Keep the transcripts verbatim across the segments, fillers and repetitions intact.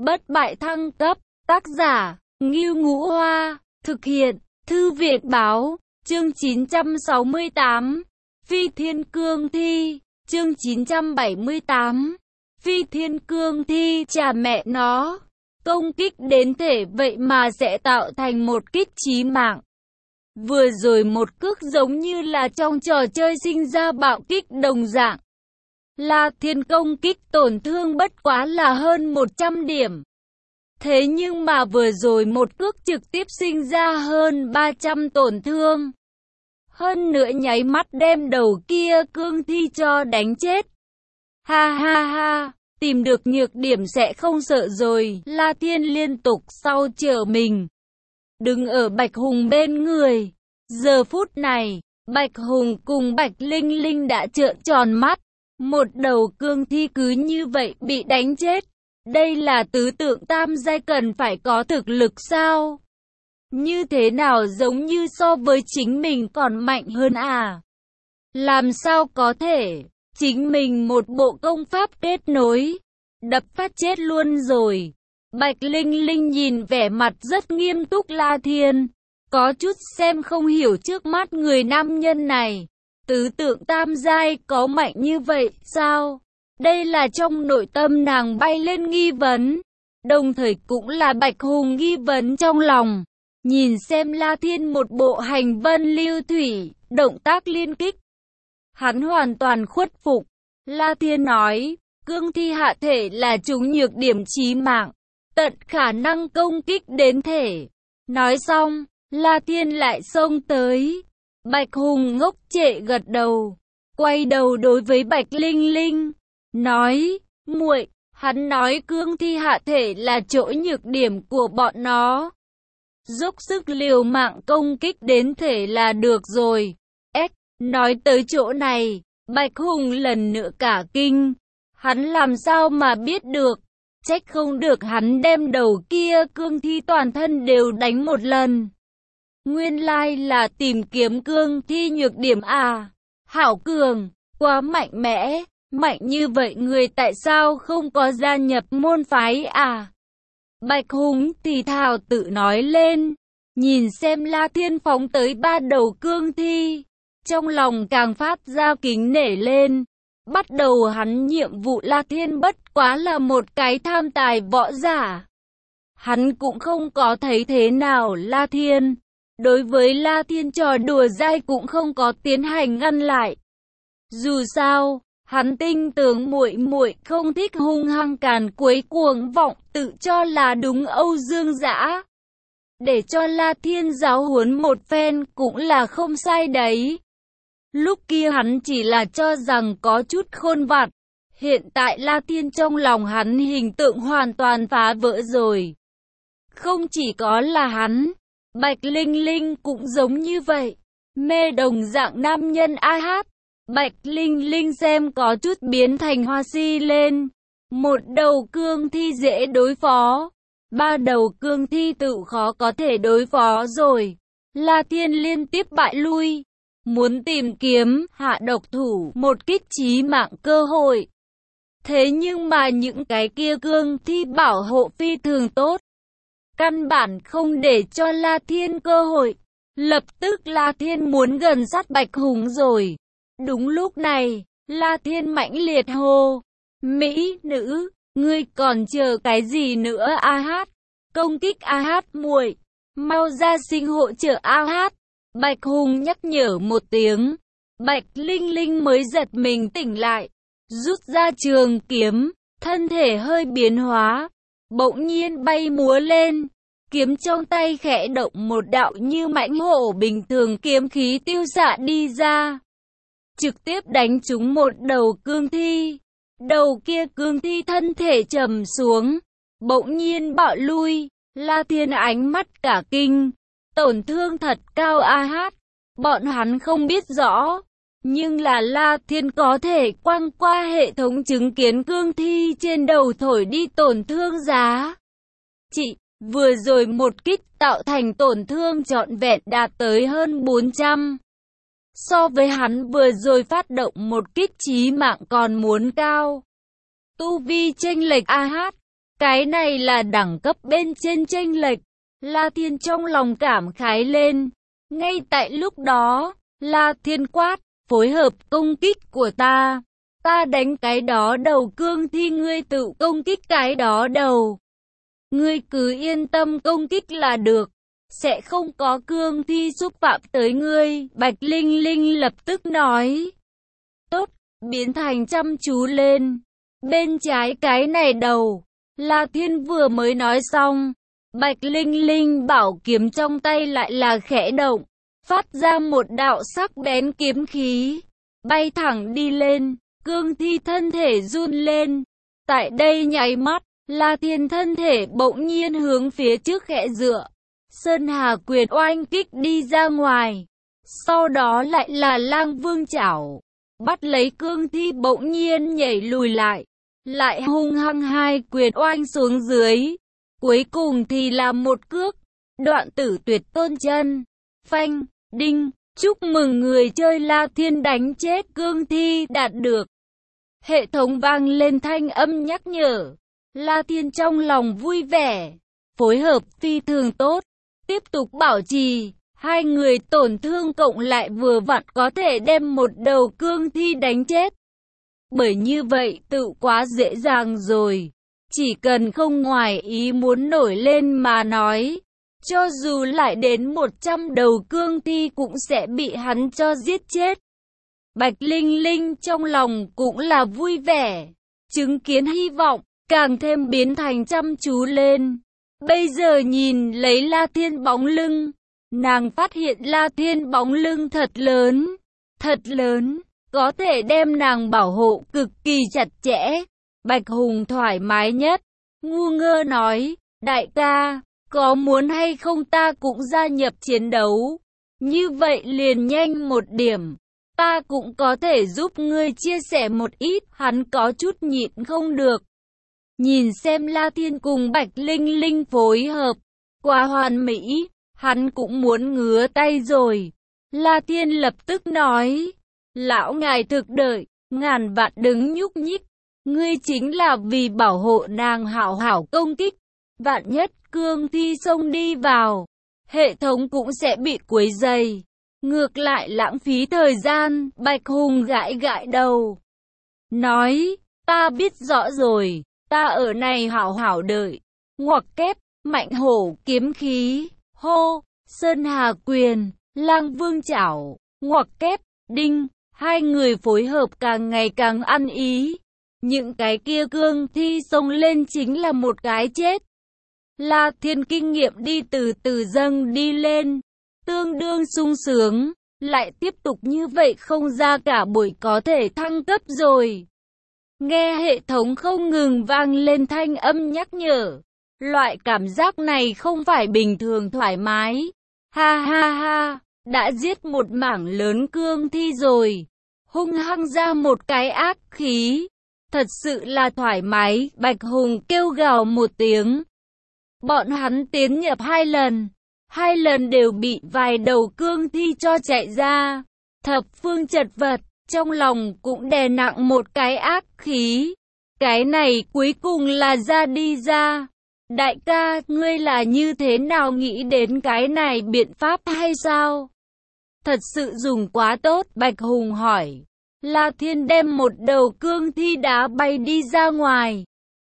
Bất bại thăng cấp, tác giả, Ngưu Ngũ Hoa, thực hiện, Thư viện Báo, chương chín trăm sáu mươi tám, Phi Thiên Cương Thi, chương chín trăm bảy mươi tám, Phi Thiên Cương Thi, chà mẹ nó, công kích đến thể vậy mà sẽ tạo thành một kích chí mạng. Vừa rồi một cước giống như là trong trò chơi sinh ra bạo kích đồng dạng. La Thiên công kích tổn thương bất quá là hơn một trăm điểm. Thế nhưng mà vừa rồi một cước trực tiếp sinh ra hơn ba trăm tổn thương. Hơn nữa nháy mắt đem đầu kia cương thi cho đánh chết. Ha ha ha, tìm được nhược điểm sẽ không sợ rồi. La Thiên liên tục sau trở mình. Đứng ở Bạch Hùng bên người. Giờ phút này, Bạch Hùng cùng Bạch Linh Linh đã trợn tròn mắt. Một đầu cương thi cứ như vậy bị đánh chết. Đây là tứ tượng tam giai cần phải có thực lực sao? Như thế nào giống như so với chính mình còn mạnh hơn à? Làm sao có thể? Chính mình một bộ công pháp kết nối. Đập phát chết luôn rồi. Bạch Linh Linh nhìn vẻ mặt rất nghiêm túc La Thiên. Có chút xem không hiểu trước mắt người nam nhân này. Tứ tượng tam giai có mạnh như vậy sao? Đây là trong nội tâm nàng bay lên nghi vấn. Đồng thời cũng là Bạch Hùng nghi vấn trong lòng. Nhìn xem La Thiên một bộ hành vân lưu thủy, động tác liên kích. Hắn hoàn toàn khuất phục. La Thiên nói, cương thi hạ thể là chúng nhược điểm chí mạng, tận khả năng công kích đến thể. Nói xong, La Thiên lại xông tới. Bạch Hùng ngốc trệ gật đầu, quay đầu đối với Bạch Linh Linh, nói, muội, hắn nói cương thi hạ thể là chỗ nhược điểm của bọn nó. Dốc sức liều mạng công kích đến thể là được rồi. Ếch, nói tới chỗ này, Bạch Hùng lần nữa cả kinh. Hắn làm sao mà biết được, trách không được hắn đem đầu kia cương thi toàn thân đều đánh một lần. Nguyên lai là tìm kiếm cương thi nhược điểm à. Hảo cường, quá mạnh mẽ, mạnh như vậy người tại sao không có gia nhập môn phái à? Bạch Hùng thì thào tự nói lên, nhìn xem La Thiên phóng tới ba đầu cương thi, trong lòng càng phát ra kính nể lên. Bắt đầu hắn nhiệm vụ La Thiên bất quá là một cái tham tài võ giả. Hắn cũng không có thấy thế nào La Thiên. Đối với La Thiên trò đùa dai cũng không có tiến hành ngăn lại. Dù sao, hắn tinh tưởng muội muội không thích hung hăng càn quấy cuồng vọng tự cho là đúng Âu Dương Dã. Để cho La Thiên giáo huấn một phen cũng là không sai đấy. Lúc kia hắn chỉ là cho rằng có chút khôn vặt. Hiện tại La Thiên trong lòng hắn hình tượng hoàn toàn phá vỡ rồi. Không chỉ có là hắn, Bạch Linh Linh cũng giống như vậy. Mê đồng dạng nam nhân a hát. Bạch Linh Linh xem có chút biến thành hoa si lên. Một đầu cương thi dễ đối phó. Ba đầu cương thi tự khó có thể đối phó rồi. La Thiên liên tiếp bại lui. Muốn tìm kiếm hạ độc thủ một kích chí mạng cơ hội. Thế nhưng mà những cái kia cương thi bảo hộ phi thường tốt. Căn bản không để cho La Thiên cơ hội. Lập tức La Thiên muốn gần sát Bạch Hùng rồi. Đúng lúc này, La Thiên mãnh liệt hô. Mỹ nữ, ngươi còn chờ cái gì nữa a hát? Công kích a hát muội, mau ra sinh hỗ trợ a hát. Bạch Hùng nhắc nhở một tiếng. Bạch Linh Linh mới giật mình tỉnh lại. Rút ra trường kiếm, thân thể hơi biến hóa. Bỗng nhiên bay múa lên, kiếm trong tay khẽ động một đạo như mãnh hổ bình thường kiếm khí tiêu xạ đi ra. Trực tiếp đánh trúng một đầu cương thi. Đầu kia cương thi thân thể trầm xuống, bỗng nhiên bạo lui. La Thiên ánh mắt cả kinh, tổn thương thật cao a hát. Bọn hắn không biết rõ, nhưng là La Thiên có thể quăng qua hệ thống chứng kiến cương thi trên đầu thổi đi tổn thương giá. Chị, vừa rồi một kích tạo thành tổn thương trọn vẹn đạt tới hơn bốn trăm. So với hắn vừa rồi phát động một kích chí mạng còn muốn cao. Tu vi chênh lệch a hát. Cái này là đẳng cấp bên trên chênh lệch. La Thiên trong lòng cảm khái lên. Ngay tại lúc đó, La Thiên quát, phối hợp công kích của ta. Ta đánh cái đó đầu cương thi, ngươi tự công kích cái đó đầu. Ngươi cứ yên tâm công kích là được. Sẽ không có cương thi xúc phạm tới ngươi. Bạch Linh Linh lập tức nói. Tốt, biến thành chăm chú lên. Bên trái cái này đầu. La Thiên vừa mới nói xong. Bạch Linh Linh bảo kiếm trong tay lại là khẽ động. Phát ra một đạo sắc bén kiếm khí. Bay thẳng đi lên. Cương thi thân thể run lên. Tại đây nháy mắt, La Thiên thân thể bỗng nhiên hướng phía trước khẽ dựa. Sơn Hà quyền oanh kích đi ra ngoài. Sau đó lại là Lang Vương chảo. Bắt lấy cương thi bỗng nhiên nhảy lùi lại. Lại hung hăng hai quyền oanh xuống dưới. Cuối cùng thì là một cước. Đoạn tử tuyệt tôn chân. Phanh, đinh. Chúc mừng người chơi La Thiên đánh chết cương thi đạt được. Hệ thống vang lên thanh âm nhắc nhở. La Thiên trong lòng vui vẻ. Phối hợp phi thường tốt. Tiếp tục bảo trì. Hai người tổn thương cộng lại vừa vặn có thể đem một đầu cương thi đánh chết. Bởi như vậy tự quá dễ dàng rồi. Chỉ cần không ngoài ý muốn nổi lên mà nói. Cho dù lại đến một trăm đầu cương thi cũng sẽ bị hắn cho giết chết. Bạch Linh Linh trong lòng cũng là vui vẻ. Chứng kiến hy vọng, càng thêm biến thành chăm chú lên. Bây giờ nhìn lấy La Thiên bóng lưng. Nàng phát hiện La Thiên bóng lưng thật lớn. Thật lớn. Có thể đem nàng bảo hộ cực kỳ chặt chẽ. Bạch Hùng thoải mái nhất. Ngu ngơ nói. Đại ca, có muốn hay không ta cũng gia nhập chiến đấu. Như vậy liền nhanh một điểm. Ta cũng có thể giúp ngươi chia sẻ một ít. Hắn có chút nhịn không được. Nhìn xem La Thiên cùng Bạch Linh Linh phối hợp. Quá hoàn mỹ. Hắn cũng muốn ngứa tay rồi. La Thiên lập tức nói. Lão ngài thực đợi. Ngàn vạn đừng nhúc nhích. Ngươi chính là vì bảo hộ nàng hảo hảo công kích. Vạn nhất cương thi xông đi vào. Hệ thống cũng sẽ bị quấy rầy. Ngược lại lãng phí thời gian. Bạch Hùng gãi gãi đầu. Nói. Ta biết rõ rồi. Ta ở này hảo hảo đợi. Ngoặc kép. Mạnh hổ kiếm khí. Hô. Sơn Hà quyền. Lang Vương chảo. Ngoặc kép. Đinh. Hai người phối hợp càng ngày càng ăn ý. Những cái kia cương thi xông lên chính là một cái chết. La Thiên kinh nghiệm đi từ từ dâng đi lên. Tương đương sung sướng. Lại tiếp tục như vậy không ra cả buổi có thể thăng cấp rồi. Nghe hệ thống không ngừng vang lên thanh âm nhắc nhở. Loại cảm giác này không phải bình thường thoải mái. Ha ha ha. Đã giết một mảng lớn cương thi rồi. Hung hăng ra một cái ác khí. Thật sự là thoải mái. Bạch Hùng kêu gào một tiếng. Bọn hắn tiến nhập hai lần. Hai lần đều bị vài đầu cương thi cho chạy ra. Thập phương chật vật. Trong lòng cũng đè nặng một cái ác khí. Cái này cuối cùng là ra đi ra. Đại ca, ngươi là như thế nào nghĩ đến cái này biện pháp hay sao? Thật sự dùng quá tốt, Bạch Hùng hỏi. La Thiên đem một đầu cương thi đá bay đi ra ngoài.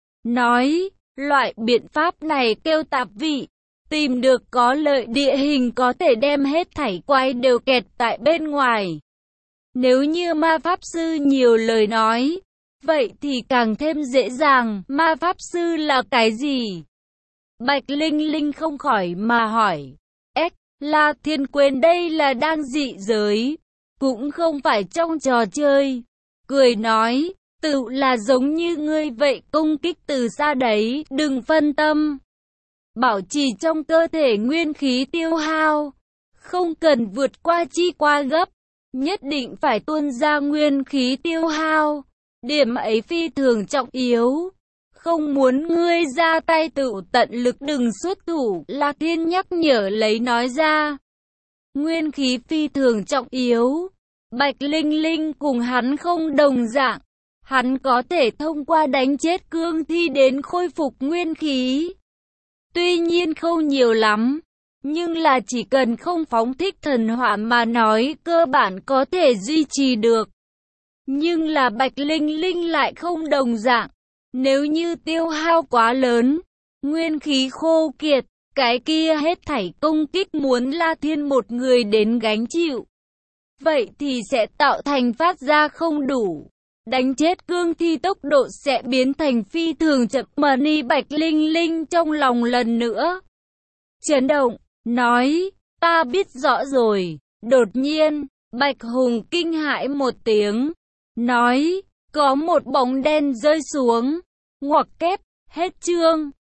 Nói, loại biện pháp này kêu tạp vị. Tìm được có lợi địa hình có thể đem hết thảy quái đều kẹt tại bên ngoài. Nếu như ma pháp sư nhiều lời nói, vậy thì càng thêm dễ dàng. Ma pháp sư là cái gì? Bạch Linh Linh không khỏi mà hỏi. Ếch, La Thiên quên đây là đang dị giới. Cũng không phải trong trò chơi. Cười nói, tự là giống như ngươi vậy, công kích từ xa đấy, đừng phân tâm. Bảo trì trong cơ thể nguyên khí tiêu hao. Không cần vượt qua chi qua gấp. Nhất định phải tuôn ra nguyên khí tiêu hao. Điểm ấy phi thường trọng yếu. Không muốn ngươi ra tay tự tận lực đừng xuất thủ. La Thiên nhắc nhở lấy nói ra. Nguyên khí phi thường trọng yếu. Bạch Linh Linh cùng hắn không đồng dạng. hắn có thể thông qua đánh chết cương thi đến khôi phục nguyên khí. Tuy nhiên không nhiều lắm, nhưng là chỉ cần không phóng thích thần hỏa mà nói cơ bản có thể duy trì được. Nhưng là Bạch Linh Linh lại không đồng dạng. Nếu như tiêu hao quá lớn, nguyên khí khô kiệt, cái kia hết thảy công kích muốn La Thiên một người đến gánh chịu. Vậy thì sẽ tạo thành phát ra không đủ. Đánh chết cương thi tốc độ sẽ biến thành phi thường chậm. Mani Bạch Linh Linh trong lòng lần nữa chấn động, nói, ta biết rõ rồi. Đột nhiên, Bạch Hùng kinh hãi một tiếng, nói, có một bóng đen rơi xuống, ngoặc kép, hết chương.